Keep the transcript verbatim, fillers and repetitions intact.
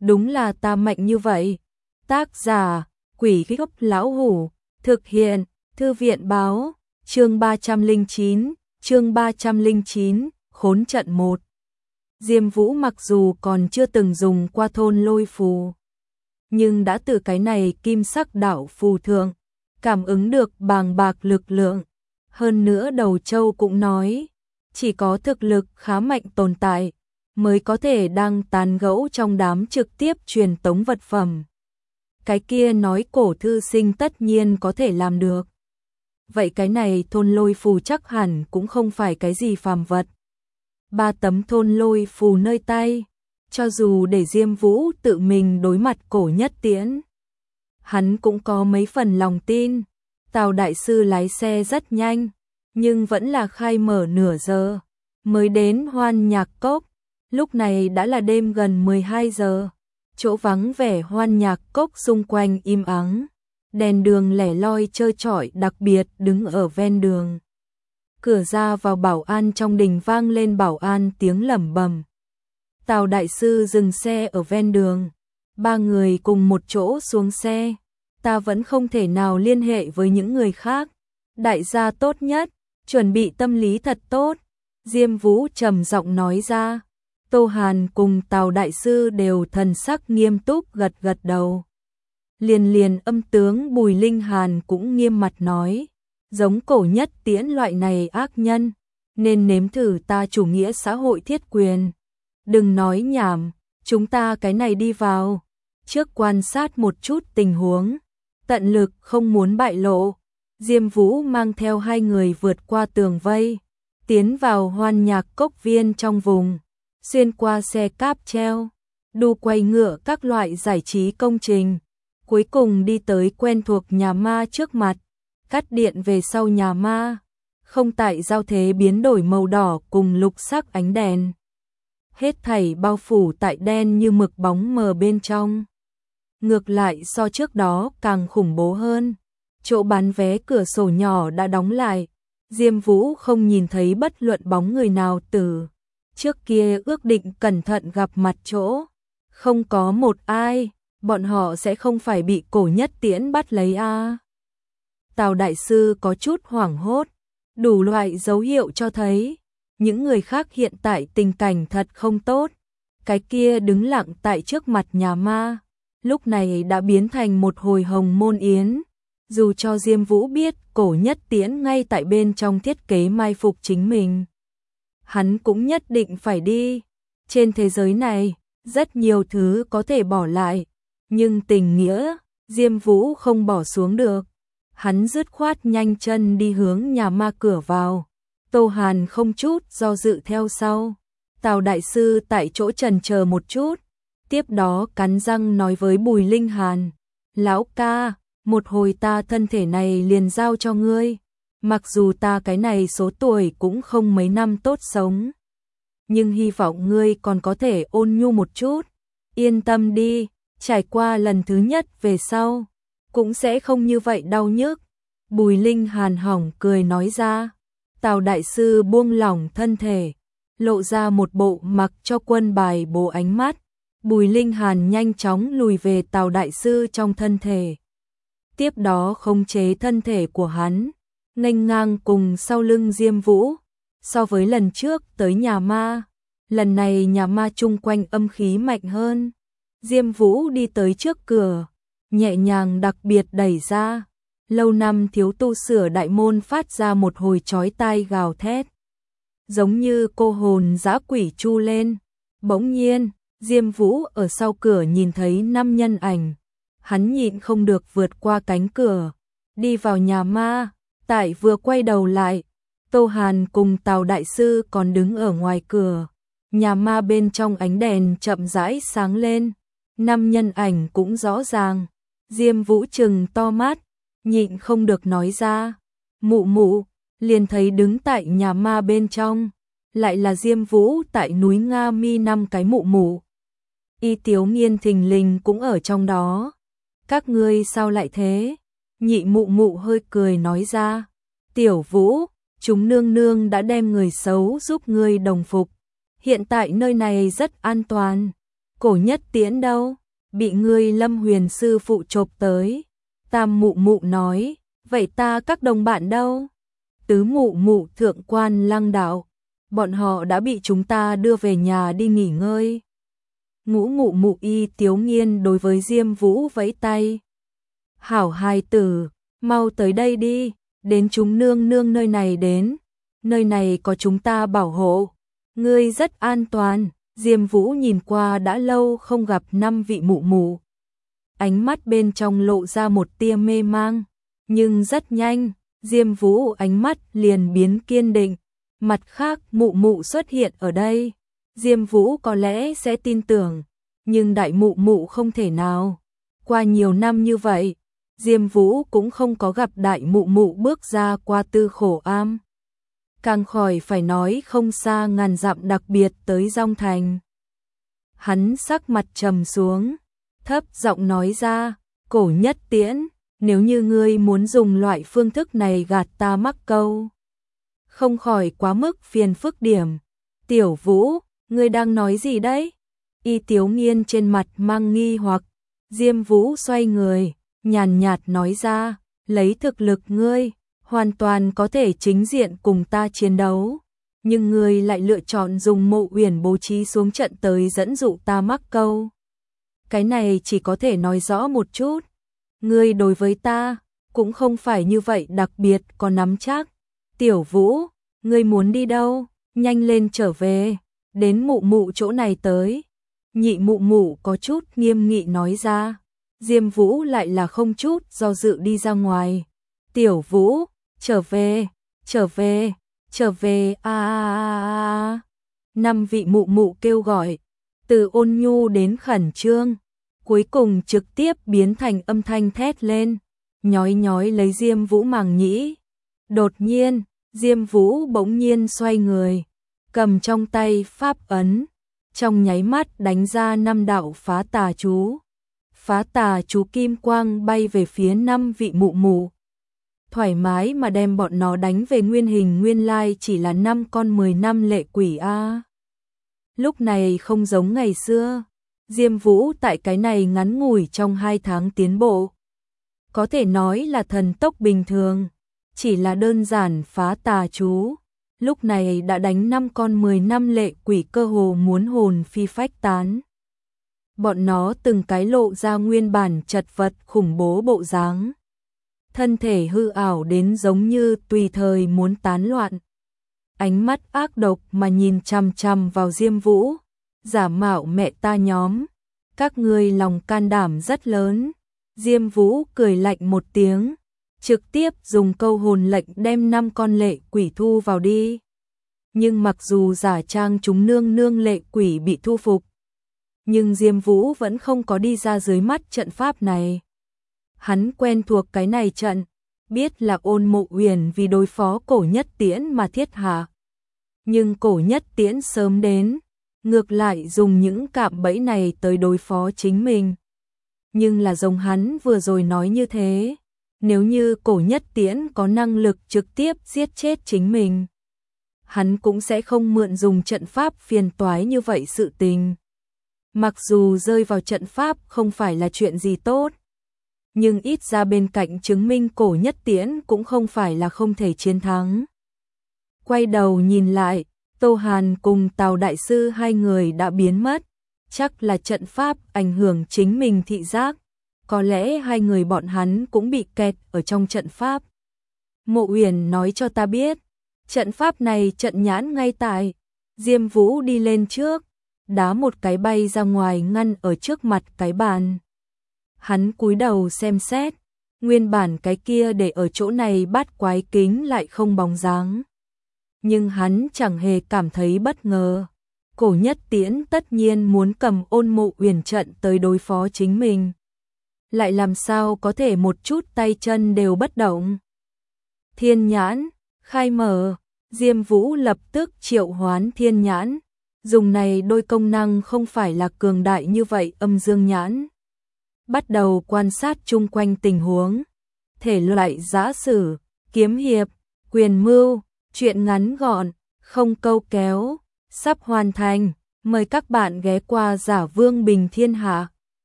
đúng là ta mạnh như vậy. Tác giả, Quỷ Gốc Lão Hủ, thực hiện, Thư viện báo, chương ba trăm lẻ chín, chương ba trăm lẻ chín, khốn trận một. Diêm Vũ mặc dù còn chưa từng dùng qua thôn lôi phù, nhưng đã từ cái này kim sắc đạo phù thượng, cảm ứng được bàng bạc lực lượng. Hơn nữa đầu châu cũng nói, chỉ có thực lực khá mạnh tồn tại, mới có thể đang tán gẫu trong đám trực tiếp truyền tống vật phẩm. Cái kia nói cổ thư sinh tất nhiên có thể làm được. Vậy cái này thôn lôi phù chắc hẳn cũng không phải cái gì phàm vật. Ba tấm thôn lôi phù nơi tay, cho dù để Diêm Vũ tự mình đối mặt cổ nhất tiễn, hắn cũng có mấy phần lòng tin. Tào đại sư lái xe rất nhanh, nhưng vẫn là khai mở nửa giờ, mới đến Hoan Nhạc Cốc. Lúc này đã là đêm gần mười hai giờ, chỗ vắng vẻ Hoan Nhạc Cốc xung quanh im ắng, đèn đường lẻ loi trơ trọi đặc biệt đứng ở ven đường. Cửa ra vào bảo an trong đình vang lên bảo an tiếng lẩm bẩm. Tào đại sư dừng xe ở ven đường, ba người cùng một chỗ xuống xe. Ta vẫn không thể nào liên hệ với những người khác. Đại gia tốt nhất, chuẩn bị tâm lý thật tốt. Diêm Vũ trầm giọng nói ra. Tô Hàn cùng Tào đại sư đều thần sắc nghiêm túc gật gật đầu. Liền liền âm tướng Bùi Linh Hàn cũng nghiêm mặt nói. Giống cổ nhất tiễn loại này ác nhân, nên nếm thử ta chủ nghĩa xã hội thiết quyền. Đừng nói nhảm, chúng ta cái này đi vào. Trước quan sát một chút tình huống, tận lực không muốn bại lộ. Diêm Vũ mang theo hai người vượt qua tường vây, tiến vào Hoan Nhạc Cốc viên trong vùng, xuyên qua xe cáp treo, đu quay ngựa các loại giải trí công trình, cuối cùng đi tới quen thuộc nhà ma trước mặt, cắt điện về sau nhà ma, không tại giao thế biến đổi màu đỏ cùng lục sắc ánh đèn. Hết thảy bao phủ tại đen như mực bóng mờ bên trong. Ngược lại so trước đó càng khủng bố hơn. Chỗ bán vé cửa sổ nhỏ đã đóng lại. Diêm Vũ không nhìn thấy bất luận bóng người nào từ trước kia ước định cẩn thận gặp mặt chỗ. Không có một ai, bọn họ sẽ không phải bị cổ nhất tiễn bắt lấy a. À. Tào đại sư có chút hoảng hốt, đủ loại dấu hiệu cho thấy những người khác hiện tại tình cảnh thật không tốt. Cái kia đứng lặng tại trước mặt nhà ma, lúc này đã biến thành một hồi hồng môn yến. Dù cho Diêm Vũ biết cổ nhất tiễn ngay tại bên trong thiết kế mai phục chính mình, hắn cũng nhất định phải đi. Trên thế giới này, rất nhiều thứ có thể bỏ lại, nhưng tình nghĩa, Diêm Vũ không bỏ xuống được. Hắn dứt khoát nhanh chân đi hướng nhà ma cửa vào. Tô Hàn không chút do dự theo sau. Tào đại sư tại chỗ chần chờ một chút, tiếp đó cắn răng nói với Bùi Linh Hàn. Lão ca, một hồi ta thân thể này liền giao cho ngươi. Mặc dù ta cái này số tuổi cũng không mấy năm tốt sống, nhưng hy vọng ngươi còn có thể ôn nhu một chút. Yên tâm đi, trải qua lần thứ nhất về sau, cũng sẽ không như vậy đau nhức. Bùi Linh Hàn hỏng cười nói ra. Tào đại sư buông lỏng thân thể, lộ ra một bộ mặc cho quân bài bố ánh mắt. Bùi Linh Hàn nhanh chóng lùi về Tào đại sư trong thân thể. Tiếp đó khống chế thân thể của hắn, nghênh ngang cùng sau lưng Diêm Vũ. So với lần trước tới nhà ma, lần này nhà ma chung quanh âm khí mạnh hơn. Diêm Vũ đi tới trước cửa, nhẹ nhàng đặc biệt đẩy ra. Lâu năm thiếu tu sửa đại môn phát ra một hồi chói tai gào thét, giống như cô hồn dã quỷ chu lên. Bỗng nhiên, Diêm Vũ ở sau cửa nhìn thấy năm nhân ảnh. Hắn nhịn không được vượt qua cánh cửa, đi vào nhà ma. Tại vừa quay đầu lại, Tô Hàn cùng Tào đại sư còn đứng ở ngoài cửa. Nhà ma bên trong ánh đèn chậm rãi sáng lên, năm nhân ảnh cũng rõ ràng. Diêm Vũ trừng to mắt, nhịn không được nói ra. Mụ mụ, liền thấy đứng tại nhà ma bên trong, lại là Diêm Vũ tại núi Nga Mi năm cái mụ mụ. Y Tiếu Nghiên thình lình cũng ở trong đó. Các ngươi sao lại thế? Nhị mụ mụ hơi cười nói ra. Tiểu Vũ, chúng nương nương đã đem người xấu giúp ngươi đồng phục. Hiện tại nơi này rất an toàn. Cổ Nhất Tiễn đâu? Bị ngươi Lâm Huyền sư phụ chộp tới. Tam mụ mụ nói, vậy ta các đồng bạn đâu? Tứ mụ mụ thượng quan Lăng đạo, bọn họ đã bị chúng ta đưa về nhà đi nghỉ ngơi. Ngũ mụ mụ Y Tiếu Nghiên đối với Diêm Vũ vẫy tay. Hảo hài tử, mau tới đây đi, đến chúng nương nương nơi này đến, nơi này có chúng ta bảo hộ, ngươi rất an toàn. Diêm Vũ nhìn qua đã lâu không gặp năm vị mụ mụ. Ánh mắt bên trong lộ ra một tia mê mang, nhưng rất nhanh, Diêm Vũ ánh mắt liền biến kiên định. Mặt khác mụ mụ xuất hiện ở đây, Diêm Vũ có lẽ sẽ tin tưởng, nhưng đại mụ mụ không thể nào. Qua nhiều năm như vậy, Diêm Vũ cũng không có gặp đại mụ mụ bước ra qua Tư Khổ Am. Càng khỏi phải nói không xa ngàn dặm đặc biệt tới Dong Thành. Hắn sắc mặt trầm xuống, thấp giọng nói ra, Cổ Nhất Tiễn, nếu như ngươi muốn dùng loại phương thức này gạt ta mắc câu, không khỏi quá mức phiền phức điểm. Tiểu Vũ, ngươi đang nói gì đấy? Y Tiếu Nghiên trên mặt mang nghi hoặc. Diêm Vũ xoay người, nhàn nhạt nói ra, lấy thực lực ngươi, hoàn toàn có thể chính diện cùng ta chiến đấu, nhưng ngươi lại lựa chọn dùng Mộ Uyển bố trí xuống trận tới dẫn dụ ta mắc câu. Cái này chỉ có thể nói rõ một chút, ngươi đối với ta cũng không phải như vậy đặc biệt có nắm chắc. Tiểu Vũ, ngươi muốn đi đâu? Nhanh lên trở về, đến mụ mụ chỗ này tới. Nhị mụ mụ có chút nghiêm nghị nói ra. Diêm Vũ lại là không chút do dự đi ra ngoài. Tiểu Vũ, trở về, trở về, trở về a a a. Năm vị mụ mụ kêu gọi, từ ôn nhu đến khẩn trương, cuối cùng trực tiếp biến thành âm thanh thét lên, nhói nhói lấy Diêm Vũ màng nhĩ. Đột nhiên, Diêm Vũ bỗng nhiên xoay người, cầm trong tay pháp ấn, trong nháy mắt đánh ra năm đạo phá tà chú. Phá tà chú kim quang bay về phía năm vị mụ mụ, thoải mái mà đem bọn nó đánh về nguyên hình nguyên lai chỉ là năm con mười năm lệ quỷ a. Lúc này không giống ngày xưa, Diêm Vũ tại cái này ngắn ngủi trong hai tháng tiến bộ, có thể nói là thần tốc bình thường, chỉ là đơn giản phá tà chú, lúc này đã đánh năm con mười năm lệ quỷ cơ hồ muốn hồn phi phách tán. Bọn nó từng cái lộ ra nguyên bản chật vật khủng bố bộ dáng, thân thể hư ảo đến giống như tùy thời muốn tán loạn. Ánh mắt ác độc mà nhìn chằm chằm vào Diêm Vũ, giả mạo mẹ ta nhóm, các ngươi lòng can đảm rất lớn. Diêm Vũ cười lạnh một tiếng, trực tiếp dùng câu hồn lệnh đem năm con lệ quỷ thu vào đi. Nhưng mặc dù giả trang chúng nương nương lệ quỷ bị thu phục, nhưng Diêm Vũ vẫn không có đi ra dưới mắt trận pháp này. Hắn quen thuộc cái này trận, biết là Ôn Mộ Uyển vì đối phó Cổ Nhất Tiễn mà thiết hạ. Nhưng Cổ Nhất Tiễn sớm đến, ngược lại dùng những cạm bẫy này tới đối phó chính mình. Nhưng là giống hắn vừa rồi nói như thế, nếu như Cổ Nhất Tiễn có năng lực trực tiếp giết chết chính mình, hắn cũng sẽ không mượn dùng trận pháp phiền toái như vậy sự tình. Mặc dù rơi vào trận pháp không phải là chuyện gì tốt, nhưng ít ra bên cạnh chứng minh Cổ Nhất Tiễn cũng không phải là không thể chiến thắng. Quay đầu nhìn lại, Tô Hàn cùng Tào Đại Sư hai người đã biến mất, chắc là trận pháp ảnh hưởng chính mình thị giác, có lẽ hai người bọn hắn cũng bị kẹt ở trong trận pháp. Mộ Uyển nói cho ta biết, trận pháp này trận nhãn ngay tại. Diêm Vũ đi lên trước, đá một cái bay ra ngoài ngăn ở trước mặt cái bàn. Hắn cúi đầu xem xét, nguyên bản cái kia để ở chỗ này bát quái kính lại không bóng dáng. Nhưng hắn chẳng hề cảm thấy bất ngờ. Cổ Nhất Tiễn tất nhiên muốn cầm Ôn Mộ Uyển trận tới đối phó chính mình. Lại làm sao có thể một chút tay chân đều bất động. Thiên nhãn, khai mở, Diêm Vũ lập tức triệu hoán thiên nhãn. Dùng này đôi công năng không phải là cường đại như vậy âm dương nhãn. Bắt đầu quan sát chung quanh tình huống. Thể loại giã sử, kiếm hiệp, quyền mưu, truyện ngắn gọn, không câu kéo, sắp hoàn thành. Mời các bạn ghé qua Giả Vương Bình Thiên Hạ.